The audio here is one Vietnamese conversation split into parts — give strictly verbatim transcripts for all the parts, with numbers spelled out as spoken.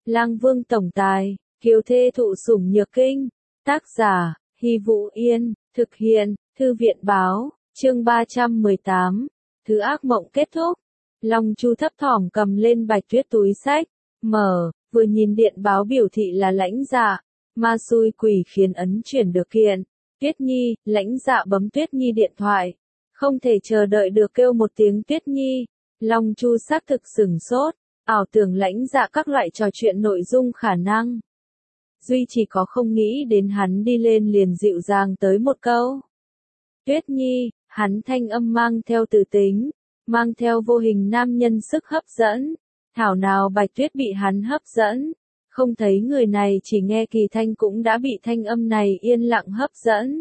Lang Vương tổng tài, kiều thê thụ sủng nhược kinh. Tác giả, Hy Vũ Yên, thực hiện, Thư viện báo, chương ba trăm mười tám, Thứ ác mộng kết thúc. Long Chu thấp thỏm cầm lên Bạch Tuyết túi sách, mở, vừa nhìn điện báo biểu thị là Lãnh Dạ, ma xui quỷ khiến ấn chuyển được kiện. Tuyết Nhi, Lãnh Dạ bấm Tuyết Nhi điện thoại, không thể chờ đợi được kêu một tiếng Tuyết Nhi. Long Chu xác thực sửng sốt, ảo tưởng Lãnh Dạ các loại trò chuyện nội dung khả năng. Duy chỉ có không nghĩ đến hắn đi lên liền dịu dàng tới một câu. Tuyết Nhi, hắn thanh âm mang theo từ tính, mang theo vô hình nam nhân sức hấp dẫn. Thảo nào Bạch Tuyết bị hắn hấp dẫn, không thấy người này chỉ nghe kỳ thanh cũng đã bị thanh âm này yên lặng hấp dẫn.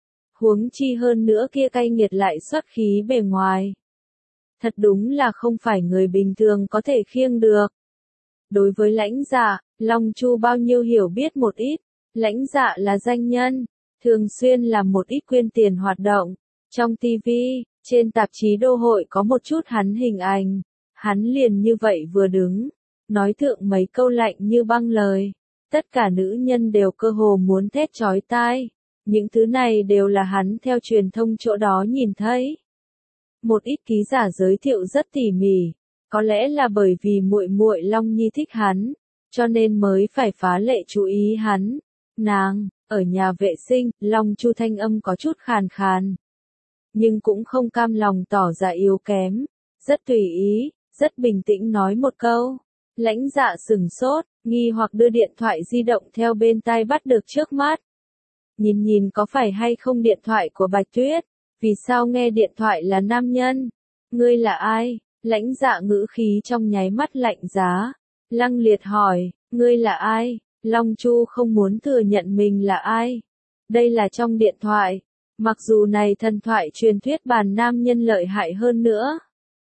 Huống chi hơn nữa kia cay nghiệt lại xuất khí bề ngoài. Thật đúng là không phải người bình thường có thể khiêng được. Đối với Lãnh Dạ, Long Chu bao nhiêu hiểu biết một ít. Lãnh Dạ là danh nhân, thường xuyên làm một ít quyên tiền hoạt động. Trong ti vi, trên tạp chí đô hội có một chút hắn hình ảnh. Hắn liền như vậy vừa đứng, nói thượng mấy câu lạnh như băng lời. Tất cả nữ nhân đều cơ hồ muốn thét chói tai. Những thứ này đều là hắn theo truyền thông chỗ đó nhìn thấy. Một ít ký giả giới thiệu rất tỉ mỉ, có lẽ là bởi vì muội muội Long Nhi thích hắn, cho nên mới phải phá lệ chú ý hắn. Nàng, ở nhà vệ sinh, Long Chu thanh âm có chút khàn khàn. Nhưng cũng không cam lòng tỏ ra yếu kém, rất tùy ý, rất bình tĩnh nói một câu. Lãnh Dạ sửng sốt, nghi hoặc đưa điện thoại di động theo bên tai bắt được trước mắt. Nhìn nhìn có phải hay không điện thoại của Bạch Tuyết, vì sao nghe điện thoại là nam nhân? Ngươi là ai? Lãnh Dạ ngữ khí trong nháy mắt lạnh giá. Lăng liệt hỏi, ngươi là ai? Long Chu không muốn thừa nhận mình là ai. Đây là trong điện thoại. Mặc dù này thần thoại truyền thuyết bàn nam nhân lợi hại hơn nữa.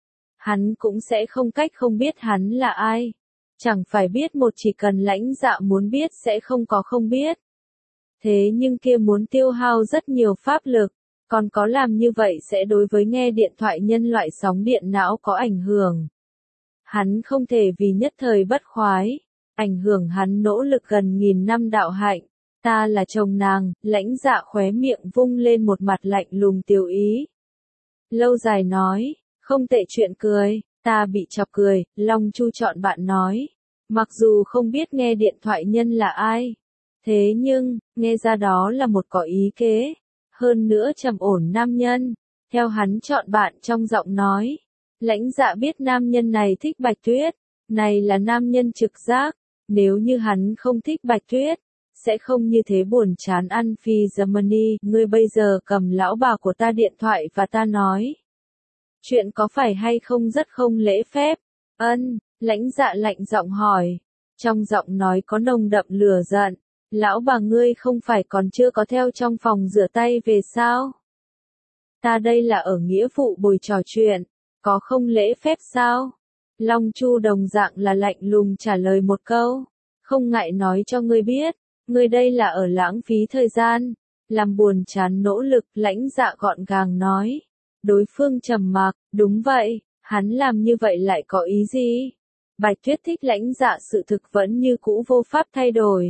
Hắn cũng sẽ không cách không biết hắn là ai. Chẳng phải biết một chỉ cần Lãnh Dạ muốn biết sẽ không có không biết. Thế nhưng kia muốn tiêu hao rất nhiều pháp lực. Còn có làm như vậy sẽ đối với nghe điện thoại nhân loại sóng điện não có ảnh hưởng. Hắn không thể vì nhất thời bất khoái, ảnh hưởng hắn nỗ lực gần nghìn năm đạo hạnh. Ta là chồng nàng, Lãnh Dạ khóe miệng vung lên một mặt lạnh lùng tiêu ý. Lâu dài nói, không tệ chuyện cười, ta bị chọc cười, Long Chu chọn bạn nói. Mặc dù không biết nghe điện thoại nhân là ai, thế nhưng, nghe ra đó là một có ý kế. Hơn nữa trầm ổn nam nhân, theo hắn chọn bạn trong giọng nói. Lãnh Dạ biết nam nhân này thích Bạch Tuyết, này là nam nhân trực giác, nếu như hắn không thích Bạch Tuyết, sẽ không như thế buồn chán ăn phi Germany. Ngươi bây giờ cầm lão bà của ta điện thoại và ta nói. Chuyện có phải hay không rất không lễ phép? Ân, Lãnh Dạ lạnh giọng hỏi, trong giọng nói có nồng đậm lửa giận. Lão bà ngươi không phải còn chưa có theo trong phòng rửa tay về sao? Ta đây là ở nghĩa vụ bồi trò chuyện, có không lễ phép sao? Long Chu đồng dạng là lạnh lùng trả lời một câu, không ngại nói cho ngươi biết, ngươi đây là ở lãng phí thời gian, làm buồn chán nỗ lực. Lãnh Dạ gọn gàng nói. Đối phương trầm mặc, đúng vậy, hắn làm như vậy lại có ý gì? Bạch Tuyết thích Lãnh Dạ sự thực vẫn như cũ vô pháp thay đổi.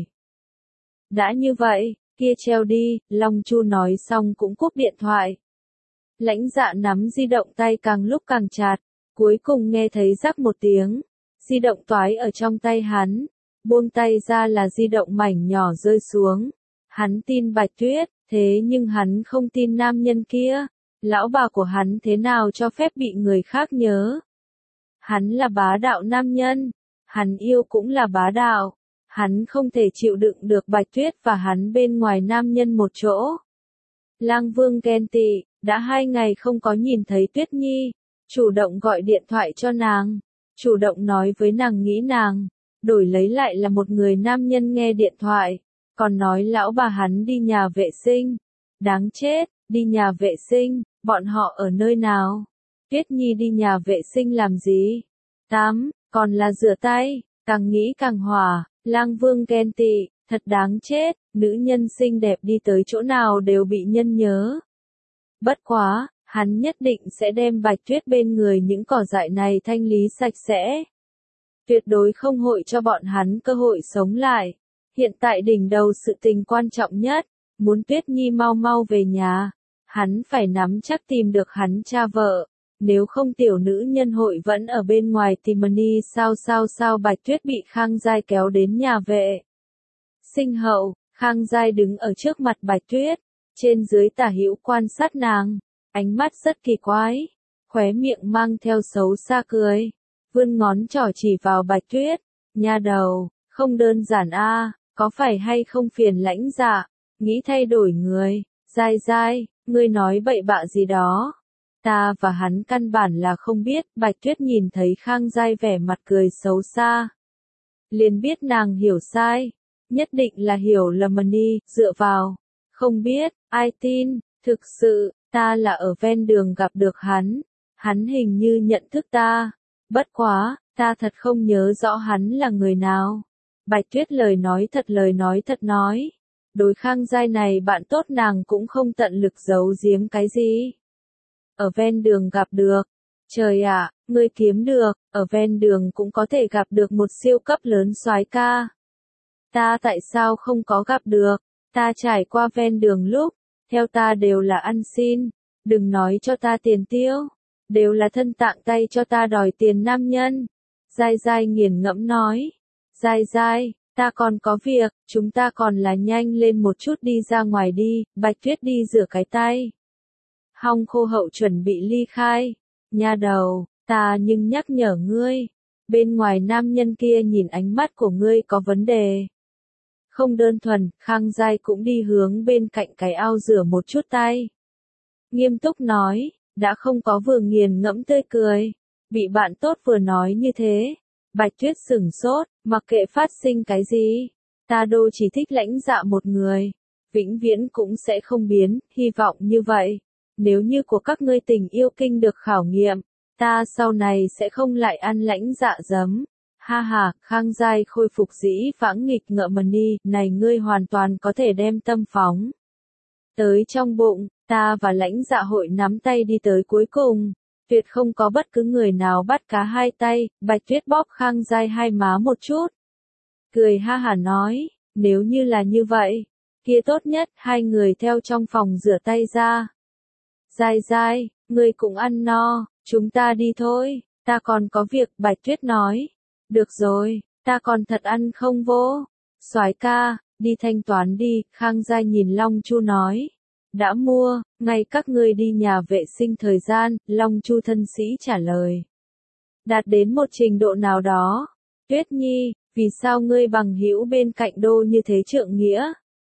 Đã như vậy, kia treo đi, Long Chu nói xong cũng cúp điện thoại. Lãnh Dạ nắm di động tay càng lúc càng chặt, cuối cùng nghe thấy rắc một tiếng. Di động toái ở trong tay hắn, buông tay ra là di động mảnh nhỏ rơi xuống. Hắn tin Bạch Tuyết, thế nhưng hắn không tin nam nhân kia. Lão bà của hắn thế nào cho phép bị người khác nhớ? Hắn là bá đạo nam nhân, hắn yêu cũng là bá đạo. Hắn không thể chịu đựng được Bạch Tuyết và hắn bên ngoài nam nhân một chỗ. Lang Vương ghen tị, đã hai ngày không có nhìn thấy Tuyết Nhi, chủ động gọi điện thoại cho nàng, chủ động nói với nàng nghĩ nàng, đổi lấy lại là một người nam nhân nghe điện thoại, còn nói lão bà hắn đi nhà vệ sinh. Đáng chết, đi nhà vệ sinh, bọn họ ở nơi nào? Tuyết Nhi đi nhà vệ sinh làm gì? Tắm, còn là rửa tay, càng nghĩ càng hỏa. Lang Vương ghen tị, thật đáng chết, nữ nhân xinh đẹp đi tới chỗ nào đều bị nhân nhớ. Bất quá, hắn nhất định sẽ đem Bạch Tuyết bên người những cỏ dại này thanh lý sạch sẽ. tuyệt đối không hội cho bọn hắn cơ hội sống lại. Hiện tại đỉnh đầu sự tình quan trọng nhất, muốn Tuyết Nhi mau mau về nhà, hắn phải nắm chắc tìm được hắn cha vợ, nếu không tiểu nữ nhân hội vẫn ở bên ngoài tìm Mani sao sao sao Bạch Tuyết bị Khang Giai kéo đến nhà vệ sinh hậu, Khang Giai đứng ở trước mặt Bạch Tuyết, trên dưới tả hữu quan sát nàng, ánh mắt rất kỳ quái, khóe miệng mang theo xấu xa cười, vươn ngón trỏ chỉ vào Bạch Tuyết, nha đầu, không đơn giản a, có phải hay không phiền lãnh dạ, nghĩ thay đổi người, Giai Giai, ngươi nói bậy bạ gì đó. Ta và hắn căn bản là không biết, Bạch Tuyết nhìn thấy Khang Giai vẻ mặt cười xấu xa. Liền biết nàng hiểu sai, nhất định là hiểu lầm Mani, dựa vào. Không biết, ai tin, thực sự, ta là ở ven đường gặp được hắn, hắn hình như nhận thức ta. Bất quá, ta thật không nhớ rõ hắn là người nào. Bạch Tuyết lời nói thật lời nói thật nói. Đối Khang Giai này bạn tốt nàng cũng không tận lực giấu giếm cái gì. Ở ven đường gặp được. Trời ạ, ngươi kiếm được, ở ven đường cũng có thể gặp được một siêu cấp lớn soái ca. Ta tại sao không có gặp được? Ta trải qua ven đường lúc, theo ta đều là ăn xin, đừng nói cho ta tiền tiêu, đều là thân tạng tay cho ta đòi tiền nam nhân. Giai Giai nghiền ngẫm nói, Giai Giai, ta còn có việc, chúng ta còn là nhanh lên một chút đi ra ngoài đi, Bạch Tuyết đi rửa cái tay. Hong khô hậu chuẩn bị ly khai, nha đầu, ta nhưng nhắc nhở ngươi, bên ngoài nam nhân kia nhìn ánh mắt của ngươi có vấn đề. Không đơn thuần, Khang Giai cũng đi hướng bên cạnh cái ao rửa một chút tay. Nghiêm túc nói, đã không có vừa nghiền ngẫm tươi cười, bị bạn tốt vừa nói như thế. Bạch Tuyết sửng sốt, mặc kệ phát sinh cái gì, ta đô chỉ thích lãnh dạ một người, vĩnh viễn cũng sẽ không biến, hy vọng như vậy. Nếu như của các ngươi tình yêu kinh được khảo nghiệm, ta sau này sẽ không lại ăn lãnh dạ giấm. Ha ha, Khang Giai khôi phục dĩ vãng nghịch ngợm Mani, này ngươi hoàn toàn có thể đem tâm phóng tới trong bụng, ta và lãnh dạ hội nắm tay đi tới cuối cùng, tuyệt không có bất cứ người nào bắt cá hai tay. Bạch Tuyết bóp Khang Giai hai má một chút, cười ha hả nói, nếu như là như vậy, kia tốt nhất hai người theo trong phòng rửa tay ra. Giai Giai, ngươi cũng ăn no, chúng ta đi thôi, ta còn có việc. Bạch Tuyết nói, được rồi, ta còn thật ăn không vô. Soái ca, đi thanh toán đi. Khang Giai nhìn Long Chu nói, đã mua, ngay các ngươi đi nhà vệ sinh thời gian. Long Chu thân sĩ trả lời, đạt đến một trình độ nào đó. Tuyết Nhi, vì sao ngươi bằng hữu bên cạnh đô như thế trượng nghĩa?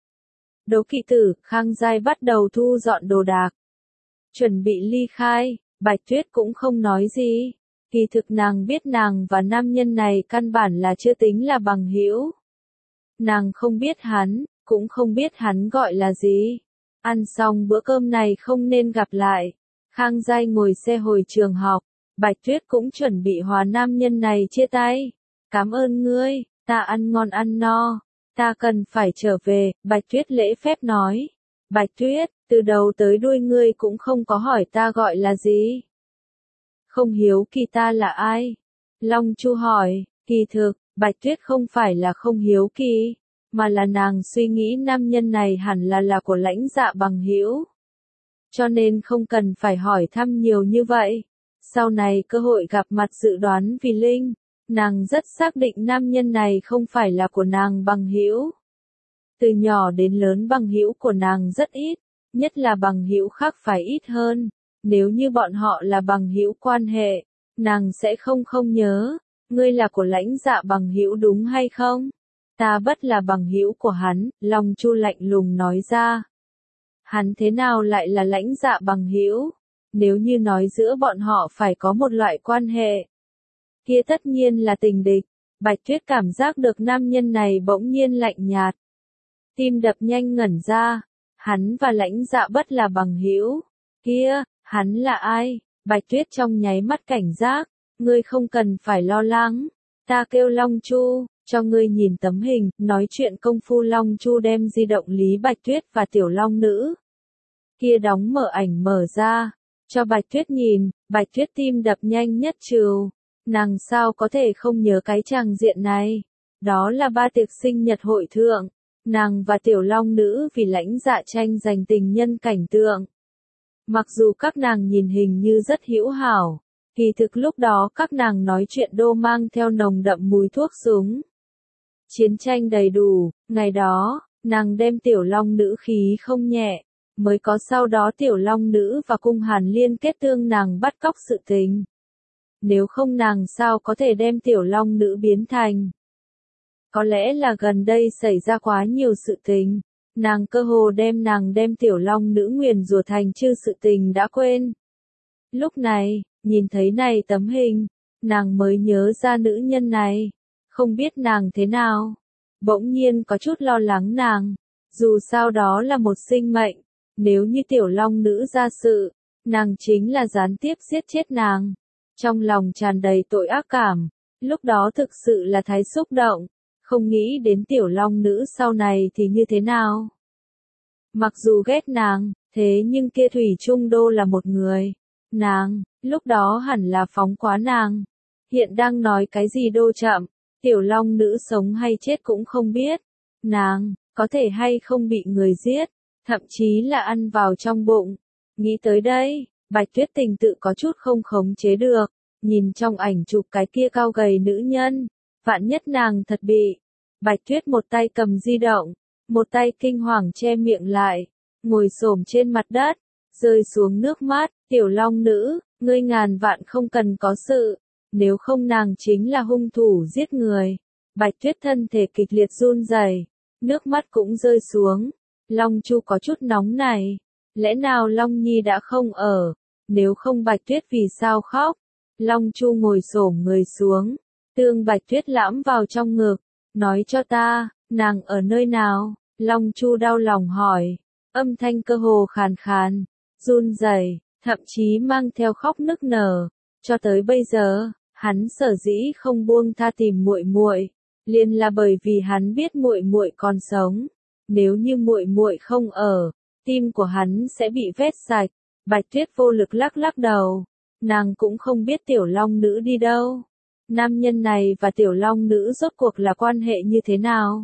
Đố kỵ tử. Khang Giai bắt đầu thu dọn đồ đạc, chuẩn bị ly khai. Bạch Tuyết cũng không nói gì. Kỳ thực nàng biết nàng và nam nhân này căn bản là chưa tính là bằng hữu. Nàng không biết hắn, cũng không biết hắn gọi là gì. Ăn xong bữa cơm này không nên gặp lại. Khang Giai ngồi xe hồi trường học. Bạch Tuyết cũng chuẩn bị hòa nam nhân này chia tay. Cảm ơn ngươi, ta ăn ngon ăn no. Ta cần phải trở về. Bạch Tuyết lễ phép nói. Bạch Tuyết, từ đầu tới đuôi ngươi cũng không có hỏi ta gọi là gì. Không hiếu kỳ ta là ai? Long Chu hỏi. Kỳ thực, Bạch Tuyết không phải là không hiếu kỳ, mà là nàng suy nghĩ nam nhân này hẳn là là của lãnh dạ bằng hữu. Cho nên không cần phải hỏi thăm nhiều như vậy. Sau này cơ hội gặp mặt dự đoán vì linh, nàng rất xác định nam nhân này không phải là của nàng bằng hữu. Từ nhỏ đến lớn bằng hữu của nàng rất ít, nhất là bằng hữu khác phải ít hơn. Nếu như bọn họ là bằng hữu quan hệ, nàng sẽ không không nhớ. Ngươi là của lãnh dạ bằng hữu đúng hay không? Ta bất là bằng hữu của hắn. Long Chu lạnh lùng nói ra. Hắn thế nào lại là lãnh dạ bằng hữu? Nếu như nói giữa bọn họ phải có một loại quan hệ, kia tất nhiên là tình địch. Bạch Tuyết cảm giác được nam nhân này bỗng nhiên lạnh nhạt, tim đập nhanh ngẩn ra. Hắn và lãnh dạ bất là bằng hữu. Kia, hắn là ai? Bạch Tuyết trong nháy mắt cảnh giác. Ngươi không cần phải lo lắng. Ta kêu Long Chu, cho ngươi nhìn tấm hình. Nói chuyện công phu Long Chu đem di động Lý Bạch Tuyết và Tiểu Long Nữ kia đóng mở ảnh mở ra, cho Bạch Tuyết nhìn. Bạch Tuyết tim đập nhanh nhất trừ. Nàng sao có thể không nhớ cái tràng diện này? Đó là ba tiệc sinh nhật hội thượng, nàng và tiểu long nữ vì lãnh dạ tranh giành tình nhân cảnh tượng. Mặc dù các nàng nhìn hình như rất hữu hảo, kỳ thực lúc đó các nàng nói chuyện đô mang theo nồng đậm mùi thuốc súng. Chiến tranh đầy đủ, ngày đó, nàng đem tiểu long nữ khí không nhẹ, mới có sau đó tiểu long nữ và cung hàn liên kết tương nàng bắt cóc sự tình. Nếu không nàng sao có thể đem tiểu long nữ biến thành. Có lẽ là gần đây xảy ra quá nhiều sự tình, nàng cơ hồ đem nàng đem tiểu long nữ nguyền rủa thành chư sự tình đã quên. Lúc này, nhìn thấy này tấm hình, nàng mới nhớ ra nữ nhân này, không biết nàng thế nào. Bỗng nhiên có chút lo lắng nàng, dù sao đó là một sinh mệnh, nếu như tiểu long nữ ra sự, nàng chính là gián tiếp giết chết nàng. Trong lòng tràn đầy tội ác cảm, lúc đó thực sự là thái xúc động, không nghĩ đến tiểu long nữ sau này thì như thế nào. Mặc dù ghét nàng, thế nhưng kia thủy chung đô là một người. Nàng, lúc đó hẳn là phóng quá nàng. Hiện đang nói cái gì đô chậm, tiểu long nữ sống hay chết cũng không biết. Nàng, có thể hay không bị người giết, thậm chí là ăn vào trong bụng. Nghĩ tới đây, Bạch Tuyết Tình tự có chút không khống chế được, nhìn trong ảnh chụp cái kia cao gầy nữ nhân, vạn nhất nàng thật bị. Bạch Tuyết một tay cầm di động, một tay kinh hoàng che miệng lại, ngồi xổm trên mặt đất, rơi xuống nước mắt, tiểu long nữ, ngươi ngàn vạn không cần có sự, nếu không nàng chính là hung thủ giết người. Bạch Tuyết thân thể kịch liệt run rẩy, nước mắt cũng rơi xuống. Long Chu có chút nóng này, lẽ nào Long Nhi đã không ở, nếu không Bạch Tuyết vì sao khóc? Long Chu ngồi xổm người xuống, tương Bạch Tuyết lãm vào trong ngực, nói cho ta, nàng ở nơi nào? Long Chu đau lòng hỏi, âm thanh cơ hồ khàn khàn, run rẩy, thậm chí mang theo khóc nức nở. Cho tới bây giờ, hắn sở dĩ không buông tha tìm muội muội, liền là bởi vì hắn biết muội muội còn sống. Nếu như muội muội không ở, tim của hắn sẽ bị vét sạch. Bạch Tuyết vô lực lắc lắc đầu, nàng cũng không biết tiểu long nữ đi đâu. Nam nhân này và tiểu long nữ rốt cuộc là quan hệ như thế nào?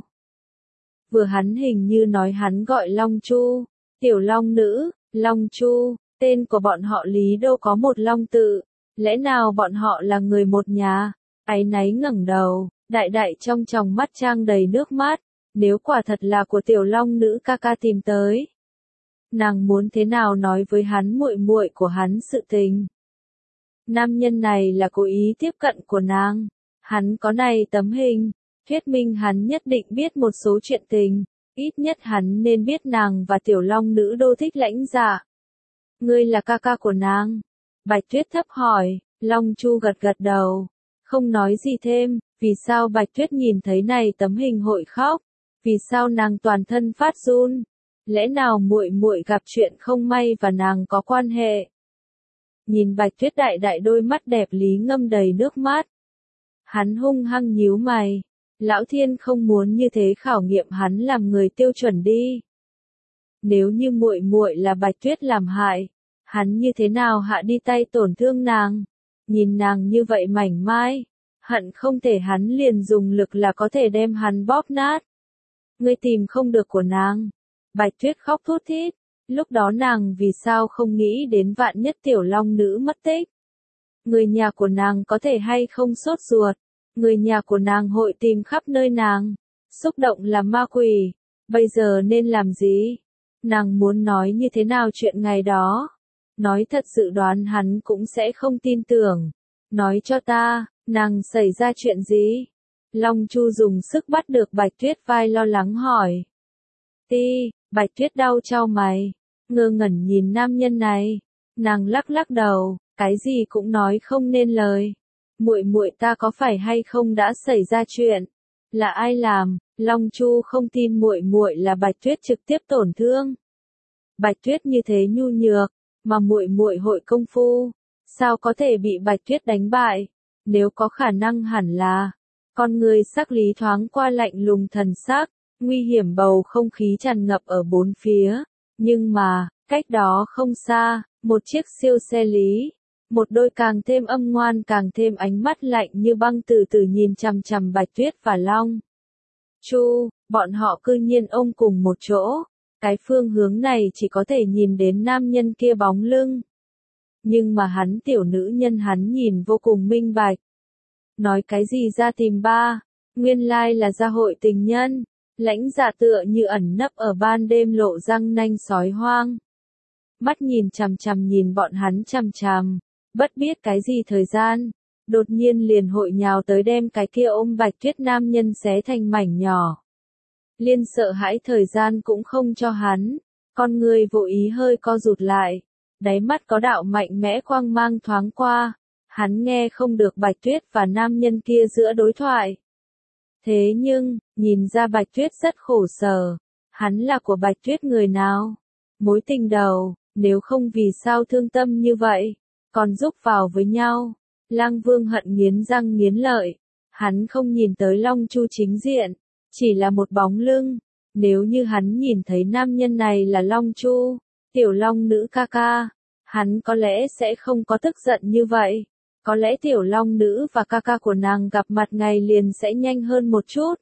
Vừa hắn hình như nói hắn gọi Long Chu, tiểu long nữ, Long Chu, tên của bọn họ Lý đâu có một long tự, lẽ nào bọn họ là người một nhà? Áy náy ngẩng đầu, đại đại trong tròng mắt trang đầy nước mắt, nếu quả thật là của tiểu long nữ ca ca tìm tới, nàng muốn thế nào nói với hắn muội muội của hắn sự tình? Nam nhân này là cố ý tiếp cận của nàng, hắn có này tấm hình, thuyết minh hắn nhất định biết một số chuyện tình, ít nhất hắn nên biết nàng và tiểu long nữ đô thích lãnh dạ. Ngươi là ca ca của nàng? Bạch Tuyết thấp hỏi. Long Chu gật gật đầu, không nói gì thêm. Vì sao Bạch Tuyết nhìn thấy này tấm hình hội khóc? Vì sao nàng toàn thân phát run? Lẽ nào muội muội gặp chuyện không may và nàng có quan hệ? Nhìn Bạch Tuyết đại đại đôi mắt đẹp Lý ngâm đầy nước mắt, hắn hung hăng nhíu mày. Lão Thiên không muốn như thế khảo nghiệm hắn làm người tiêu chuẩn đi. Nếu như muội muội là Bạch Tuyết làm hại, hắn như thế nào hạ đi tay tổn thương nàng? Nhìn nàng như vậy mảnh mai, hận không thể hắn liền dùng lực là có thể đem hắn bóp nát. Ngươi tìm không được của nàng. Bạch Tuyết khóc thút thít, lúc đó nàng vì sao không nghĩ đến vạn nhất tiểu long nữ mất tích. Người nhà của nàng có thể hay không sốt ruột, người nhà của nàng hội tìm khắp nơi nàng, xúc động là ma quỷ, bây giờ nên làm gì? Nàng muốn nói như thế nào chuyện ngày đó? Nói thật sự đoán hắn cũng sẽ không tin tưởng. Nói cho ta, nàng xảy ra chuyện gì? Long Chu dùng sức bắt được Bạch Tuyết vai lo lắng hỏi. Ti, Bạch Tuyết đau chau mày, ngơ ngẩn nhìn nam nhân này, nàng lắc lắc đầu, cái gì cũng nói không nên lời. Muội muội ta có phải hay không đã xảy ra chuyện? Là ai làm? Long Chu không tin muội muội là Bạch Tuyết trực tiếp tổn thương. Bạch Tuyết như thế nhu nhược, mà muội muội hội công phu, sao có thể bị Bạch Tuyết đánh bại? Nếu có khả năng hẳn là, con người sắc lý thoáng qua lạnh lùng thần sắc, nguy hiểm bầu không khí tràn ngập ở bốn phía. Nhưng mà, cách đó không xa, một chiếc siêu xe lý, Một đôi càng thêm âm ngoan càng thêm ánh mắt lạnh như băng từ từ nhìn chằm chằm Bạch Tuyết và Long Chu, bọn họ cư nhiên ôm cùng một chỗ. Cái phương hướng này chỉ có thể nhìn đến nam nhân kia bóng lưng. Nhưng mà hắn tiểu nữ nhân hắn nhìn vô cùng minh bạch. Nói cái gì ra tìm ba, nguyên lai là gia hội tình nhân. Lãnh Dạ tựa như ẩn nấp ở ban đêm lộ răng nanh sói hoang. Mắt nhìn chằm chằm nhìn bọn hắn chằm chằm, bất biết cái gì thời gian, đột nhiên liền hội nhào tới đem cái kia ôm Bạch Tuyết nam nhân xé thành mảnh nhỏ. Liên sợ hãi thời gian cũng không cho hắn, con người vô ý hơi co rụt lại, đáy mắt có đạo mạnh mẽ quang mang thoáng qua, hắn nghe không được Bạch Tuyết và nam nhân kia giữa đối thoại. Thế nhưng, nhìn ra Bạch Tuyết rất khổ sở, hắn là của Bạch Tuyết người nào? Mối tình đầu, nếu không vì sao thương tâm như vậy, còn giúp vào với nhau. Lang Vương hận nghiến răng nghiến lợi, hắn không nhìn tới Long Chu chính diện, chỉ là một bóng lưng. Nếu như hắn nhìn thấy nam nhân này là Long Chu, tiểu Long nữ ca ca, hắn có lẽ sẽ không có tức giận như vậy. Có lẽ tiểu Long nữ và ca ca của nàng gặp mặt ngày liền sẽ nhanh hơn một chút.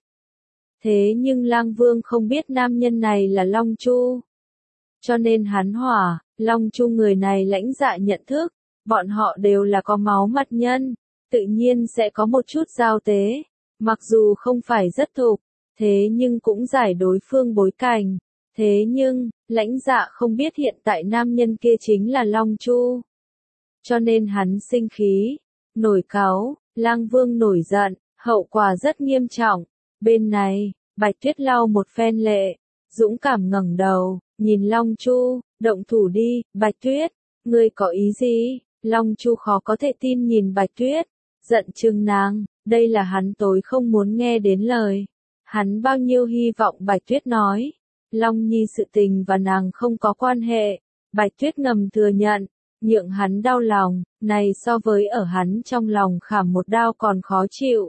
Thế nhưng Lang Vương không biết nam nhân này là Long Chu. Cho nên hắn hỏa, Long Chu người này Lãnh Dạ nhận thức, bọn họ đều là có máu mặt nhân, tự nhiên sẽ có một chút giao tế, mặc dù không phải rất thục, thế nhưng cũng giải đối phương bối cảnh. Thế nhưng, Lãnh Dạ không biết hiện tại nam nhân kia chính là Long Chu. Cho nên hắn sinh khí, nổi cáu, Lang Vương nổi giận, hậu quả rất nghiêm trọng. Bên này, Bạch Tuyết lau một phen lệ, dũng cảm ngẩng đầu, nhìn Long Chu, động thủ đi, Bạch Tuyết, ngươi có ý gì? Long Chu khó có thể tin nhìn Bạch Tuyết, giận chừng nàng, đây là hắn tối không muốn nghe đến lời. Hắn bao nhiêu hy vọng Bạch Tuyết nói, Long Nhi sự tình và nàng không có quan hệ. Bạch Tuyết ngầm thừa nhận, nhượng hắn đau lòng, này so với ở hắn trong lòng khảm một đao còn khó chịu.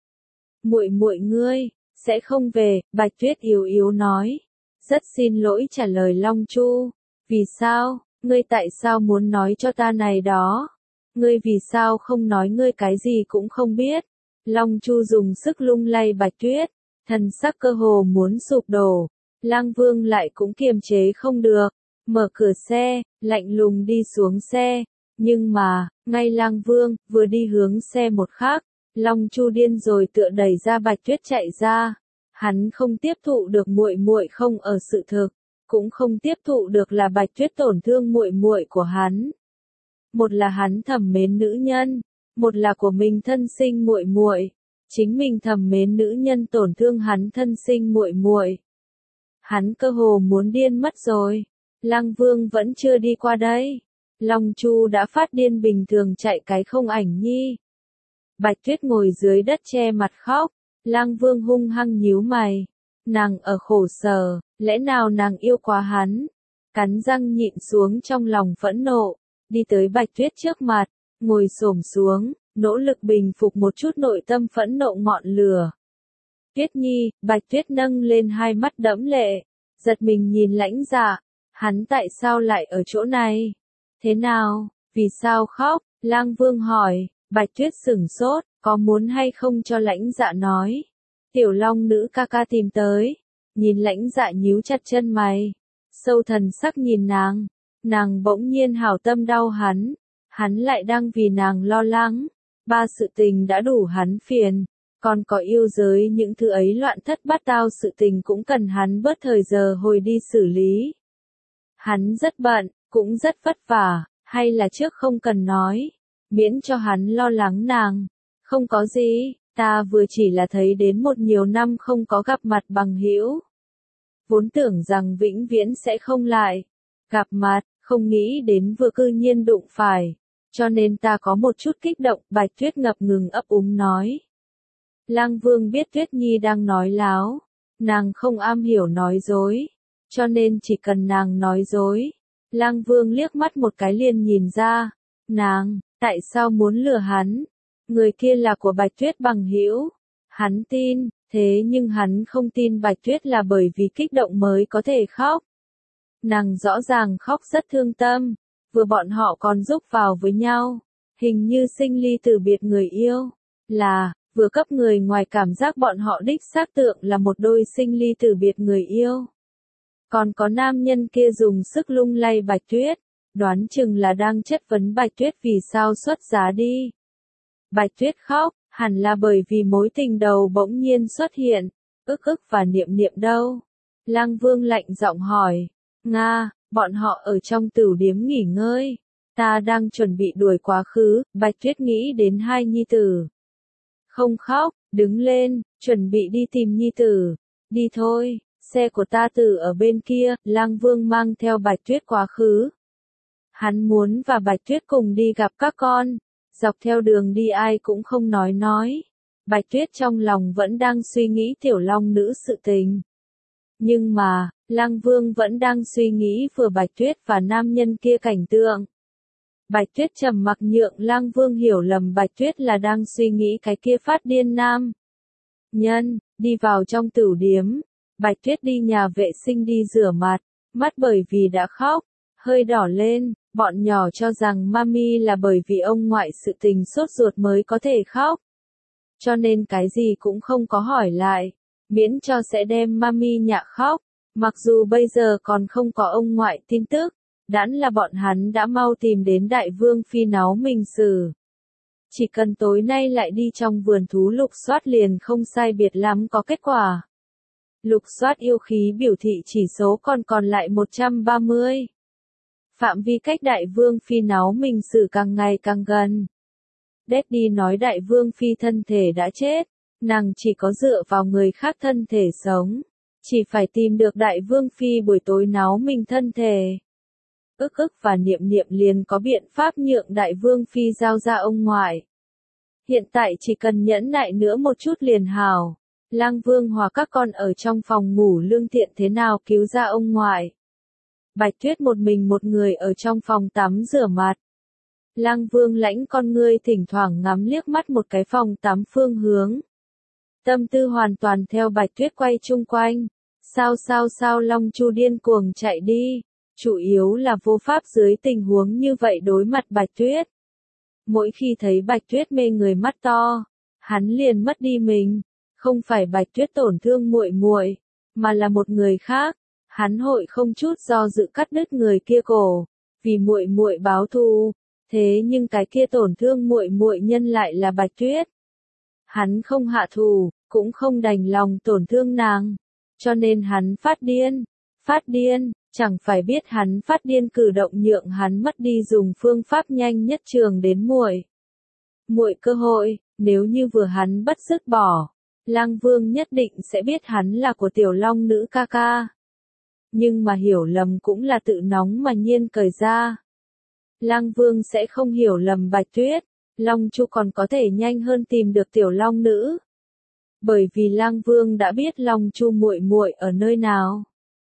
Muội muội ngươi sẽ không về, Bạch Tuyết yếu yếu nói. Rất xin lỗi trả lời Long Chu, vì sao, ngươi tại sao muốn nói cho ta này đó? Ngươi vì sao không nói ngươi cái gì cũng không biết? Long Chu dùng sức lung lay Bạch Tuyết, thần sắc cơ hồ muốn sụp đổ. Lang Vương lại cũng kiềm chế không được, mở cửa xe, lạnh lùng đi xuống xe. Nhưng mà, ngay Lang Vương vừa đi hướng xe một khắc, Long Chu điên rồi tựa đẩy ra Bạch Tuyết chạy ra. Hắn không tiếp thụ được muội muội không ở sự thực, cũng không tiếp thụ được là Bạch Tuyết tổn thương muội muội của hắn. Một là hắn thầm mến nữ nhân, một là của mình thân sinh muội muội, chính mình thầm mến nữ nhân tổn thương hắn thân sinh muội muội. Hắn cơ hồ muốn điên mất rồi. Lang Vương vẫn chưa đi qua đây. Long Chu đã phát điên bình thường chạy cái không ảnh nhi. Bạch Tuyết ngồi dưới đất che mặt khóc. Lang Vương hung hăng nhíu mày. Nàng ở khổ sở, lẽ nào nàng yêu quá hắn? Cắn răng nhịn xuống trong lòng phẫn nộ, đi tới Bạch Tuyết trước mặt, ngồi xổm xuống, nỗ lực bình phục một chút nội tâm phẫn nộ ngọn lửa. Tuyết Nhi, Bạch Tuyết nâng lên hai mắt đẫm lệ, giật mình nhìn Lãnh Dạ, hắn tại sao lại ở chỗ này? Thế nào, vì sao khóc? Lang Vương hỏi. Bạch Tuyết sửng sốt, có muốn hay không cho Lãnh Dạ nói. Tiểu Long nữ ca ca tìm tới, nhìn Lãnh Dạ nhíu chặt chân mày, sâu thần sắc nhìn nàng, nàng bỗng nhiên hảo tâm đau hắn, hắn lại đang vì nàng lo lắng, ba sự tình đã đủ hắn phiền, còn có yêu giới những thứ ấy loạn thất bát tao sự tình cũng cần hắn bớt thời giờ hồi đi xử lý. Hắn rất bận, cũng rất vất vả, hay là trước không cần nói, miễn cho hắn lo lắng nàng. Không có gì, ta vừa chỉ là thấy đến một nhiều năm không có gặp mặt bằng hữu. Vốn tưởng rằng vĩnh viễn sẽ không lại gặp mặt, không nghĩ đến vừa cư nhiên đụng phải, cho nên ta có một chút kích động. Bạch Tuyết ngập ngừng ấp úng nói. Lang Vương biết Tuyết Nhi đang nói láo, nàng không am hiểu nói dối, cho nên chỉ cần nàng nói dối. Lang Vương liếc mắt một cái liền nhìn ra, nàng, tại sao muốn lừa hắn? Người kia là của Bạch Tuyết bằng hữu. Hắn tin, thế nhưng hắn không tin Bạch Tuyết là bởi vì kích động mới có thể khóc. Nàng rõ ràng khóc rất thương tâm, vừa bọn họ còn giúp vào với nhau, hình như sinh ly từ biệt người yêu, là, vừa cấp người ngoài cảm giác bọn họ đích xác tượng là một đôi sinh ly từ biệt người yêu. Còn có nam nhân kia dùng sức lung lay Bạch Tuyết, đoán chừng là đang chất vấn Bạch Tuyết vì sao xuất giá đi. Bạch Tuyết khóc, hẳn là bởi vì mối tình đầu bỗng nhiên xuất hiện, ức ức và niệm niệm đâu. Lăng Vương lạnh giọng hỏi, Nga, bọn họ ở trong tửu điếm nghỉ ngơi, ta đang chuẩn bị đuổi quá khứ, Bạch Tuyết nghĩ đến hai nhi tử. Không khóc, đứng lên, chuẩn bị đi tìm nhi tử, đi thôi, xe của ta từ ở bên kia, Lăng Vương mang theo Bạch Tuyết quá khứ. Hắn muốn và Bạch Tuyết cùng đi gặp các con, dọc theo đường đi ai cũng không nói nói. Bạch Tuyết trong lòng vẫn đang suy nghĩ tiểu long nữ sự tình. Nhưng mà, Lăng Vương vẫn đang suy nghĩ vừa Bạch Tuyết và nam nhân kia cảnh tượng. Bạch Tuyết trầm mặc nhượng Lăng Vương hiểu lầm Bạch Tuyết là đang suy nghĩ cái kia phát điên nam nhân, đi vào trong tửu điếm. Bạch Tuyết đi nhà vệ sinh đi rửa mặt, mắt bởi vì đã khóc, hơi đỏ lên, bọn nhỏ cho rằng mami là bởi vì ông ngoại sự tình sốt ruột mới có thể khóc. Cho nên cái gì cũng không có hỏi lại, miễn cho sẽ đem mami nhạ khóc, mặc dù bây giờ còn không có ông ngoại tin tức, đãn là bọn hắn đã mau tìm đến đại vương phi náo mình xử. Chỉ cần tối nay lại đi trong vườn thú lục soát liền không sai biệt lắm có kết quả. Lục soát yêu khí biểu thị chỉ số còn còn lại một trăm ba mươi. Phạm vi cách đại vương phi náo mình xử càng ngày càng gần. Daddy nói đại vương phi thân thể đã chết, nàng chỉ có dựa vào người khác thân thể sống. Chỉ phải tìm được đại vương phi buổi tối náo mình thân thể. Ức ức và niệm niệm liền có biện pháp nhượng đại vương phi giao ra ông ngoại. Hiện tại chỉ cần nhẫn nại nữa một chút liền hảo. Lăng Vương hòa các con ở trong phòng ngủ lương thiện thế nào cứu ra ông ngoại. Bạch Tuyết một mình một người ở trong phòng tắm rửa mặt. Lăng Vương lãnh con ngươi thỉnh thoảng ngắm liếc mắt một cái phòng tắm phương hướng. Tâm tư hoàn toàn theo Bạch Tuyết quay chung quanh. Sao sao sao Long Chu điên cuồng chạy đi. Chủ yếu là vô pháp dưới tình huống như vậy đối mặt Bạch Tuyết. Mỗi khi thấy Bạch Tuyết mê người mắt to, hắn liền mất đi mình. Không phải Bạch Tuyết tổn thương muội muội, mà là một người khác. Hắn hội không chút do dự cắt đứt người kia cổ, vì muội muội báo thù. Thế nhưng cái kia tổn thương muội muội nhân lại là Bạch Tuyết. Hắn không hạ thù, cũng không đành lòng tổn thương nàng, cho nên hắn phát điên. Phát điên, chẳng phải biết hắn phát điên cử động nhượng hắn mất đi dùng phương pháp nhanh nhất trường đến muội. Muội cơ hội, nếu như vừa hắn bất dứt bỏ, Lăng Vương nhất định sẽ biết hắn là của tiểu long nữ ca ca. Nhưng mà hiểu lầm cũng là tự nóng mà nhiên cởi ra. Lăng Vương sẽ không hiểu lầm Bạch Tuyết, Long Chu còn có thể nhanh hơn tìm được tiểu long nữ. Bởi vì Lăng Vương đã biết Long Chu muội muội ở nơi nào.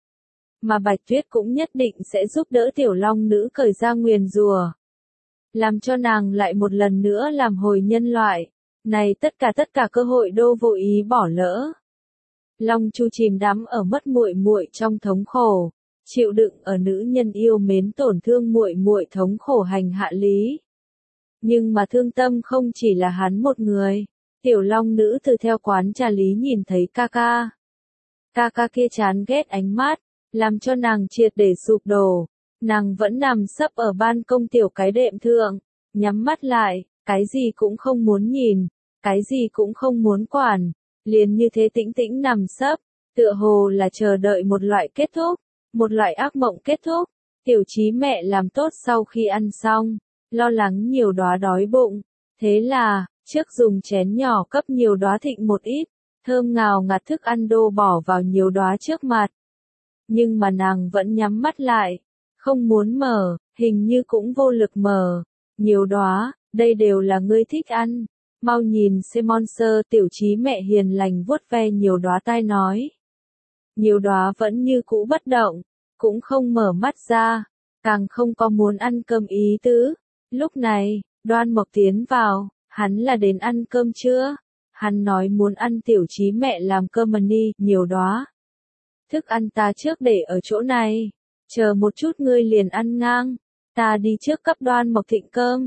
Mà Bạch Tuyết cũng nhất định sẽ giúp đỡ tiểu long nữ cởi ra nguyền rủa, làm cho nàng lại một lần nữa làm hồi nhân loại. Này tất cả tất cả cơ hội đô vô ý bỏ lỡ. Long Chu chìm đắm ở mất muội muội trong thống khổ, chịu đựng ở nữ nhân yêu mến tổn thương muội muội thống khổ hành hạ lý. Nhưng mà thương tâm không chỉ là hắn một người, tiểu long nữ từ theo quán trà lý nhìn thấy ca ca. Ca ca kia chán ghét ánh mắt, làm cho nàng triệt để sụp đổ. Nàng vẫn nằm sấp ở ban công tiểu cái đệm thượng, nhắm mắt lại, cái gì cũng không muốn nhìn, cái gì cũng không muốn quản, liền như thế tĩnh tĩnh nằm sấp, tựa hồ là chờ đợi một loại kết thúc, một loại ác mộng kết thúc. Tiểu Chí mẹ làm tốt sau khi ăn xong, lo lắng nhiều đóa đói bụng, thế là, trước dùng chén nhỏ cấp nhiều đóa thịnh một ít, thơm ngào ngạt thức ăn đô bỏ vào nhiều đóa trước mặt. Nhưng mà nàng vẫn nhắm mắt lại, không muốn mở, hình như cũng vô lực mở. Nhiều đóa, đây đều là ngươi thích ăn. Mau nhìn xem Monster, Tiểu Chí mẹ hiền lành vuốt ve nhiều đóa tai nói. Nhiều đóa vẫn như cũ bất động, cũng không mở mắt ra, càng không có muốn ăn cơm ý tứ. Lúc này, Đoan Mộc tiến vào, hắn là đến ăn cơm chưa? Hắn nói muốn ăn Tiểu Chí mẹ làm cơm mani, nhiều đóa. Thức ăn ta trước để ở chỗ này, chờ một chút ngươi liền ăn ngang, ta đi trước cấp Đoan Mộc thịnh cơm.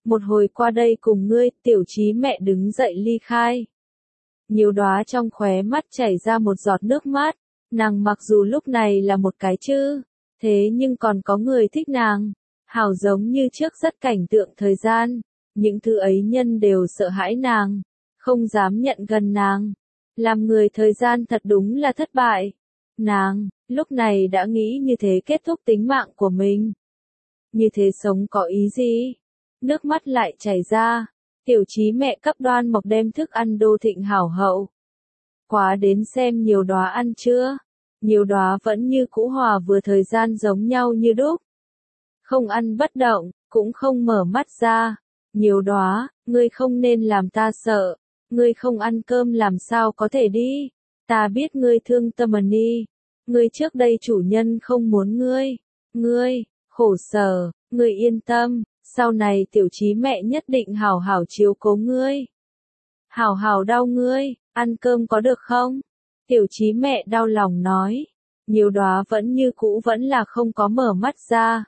một hồi qua đây cùng ngươi, tiểu trí mẹ đứng dậy ly khai. Nhiều đóa trong khóe mắt chảy ra một giọt nước mắt, nàng mặc dù lúc này là một cái chữ, thế nhưng còn có người thích nàng, hào giống như trước rất cảnh tượng thời gian, những thứ ấy nhân đều sợ hãi nàng, không dám nhận gần nàng, làm người thời gian thật đúng là thất bại. Nàng, lúc này đã nghĩ như thế kết thúc tính mạng của mình. Như thế sống có ý gì? Nước mắt lại chảy ra, tiểu trí mẹ cấp Đoan Mộc đem thức ăn đô thịnh hảo hậu. Quá đến xem nhiều đóa ăn chưa? Nhiều đóa vẫn như cũ hòa vừa thời gian giống nhau như đúc. Không ăn bất động, cũng không mở mắt ra. Nhiều đóa, ngươi không nên làm ta sợ. Ngươi không ăn cơm làm sao có thể đi. Ta biết ngươi thương tâm đi. Ngươi trước đây chủ nhân không muốn ngươi. Ngươi, khổ sở, ngươi yên tâm. Sau này tiểu trí mẹ nhất định hảo hảo chiếu cố ngươi. Hảo hảo đau ngươi, ăn cơm có được không? Tiểu trí mẹ đau lòng nói. Nhiều đóa vẫn như cũ vẫn là không có mở mắt ra.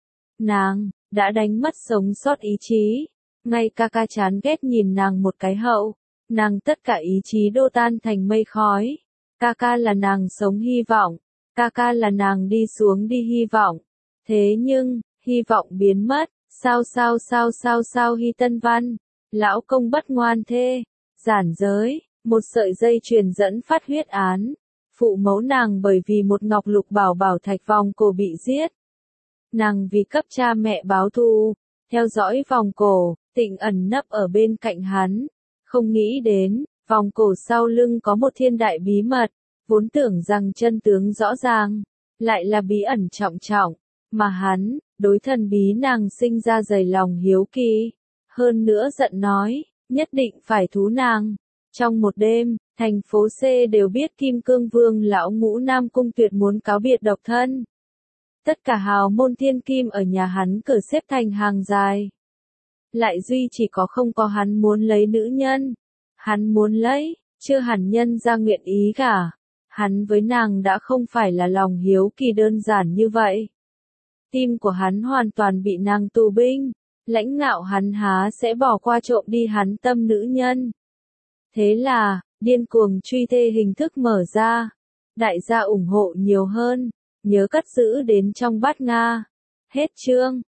Nàng, đã đánh mất sống sót ý chí. Ngay ca ca chán ghét nhìn nàng một cái hậu. Nàng tất cả ý chí đô tan thành mây khói. Ca ca là nàng sống hy vọng. Ca ca là nàng đi xuống đi hy vọng. Thế nhưng, hy vọng biến mất. Sao sao sao sao sao Hy Tân Văn. Lão công bất ngoan thê. Giản giới, một sợi dây truyền dẫn phát huyết án. Phụ mẫu nàng bởi vì một ngọc lục bảo bảo thạch vòng cổ bị giết. Nàng vì cấp cha mẹ báo thù, theo dõi vòng cổ, Tịnh ẩn nấp ở bên cạnh hắn. Không nghĩ đến, vòng cổ sau lưng có một thiên đại bí mật, vốn tưởng rằng chân tướng rõ ràng, lại là bí ẩn trọng trọng, mà hắn, đối thần bí nàng sinh ra dày lòng hiếu kỳ. Hơn nữa giận nói, nhất định phải thú nàng. Trong một đêm, thành phố C đều biết Kim Cương Vương lão ngũ Nam Cung Tuyệt muốn cáo biệt độc thân. Tất cả hào môn thiên kim ở nhà hắn cửa xếp thành hàng dài. Lại duy chỉ có không có hắn muốn lấy nữ nhân. Hắn muốn lấy, chưa hẳn nhân ra nguyện ý cả. Hắn với nàng đã không phải là lòng hiếu kỳ đơn giản như vậy. Tim của hắn hoàn toàn bị nàng tù binh. Lãnh ngạo hắn há sẽ bỏ qua trộm đi hắn tâm nữ nhân. Thế là, điên cuồng truy thê hình thức mở ra. Đại gia ủng hộ nhiều hơn. Nhớ cất giữ đến trong bát Nga. Hết chương.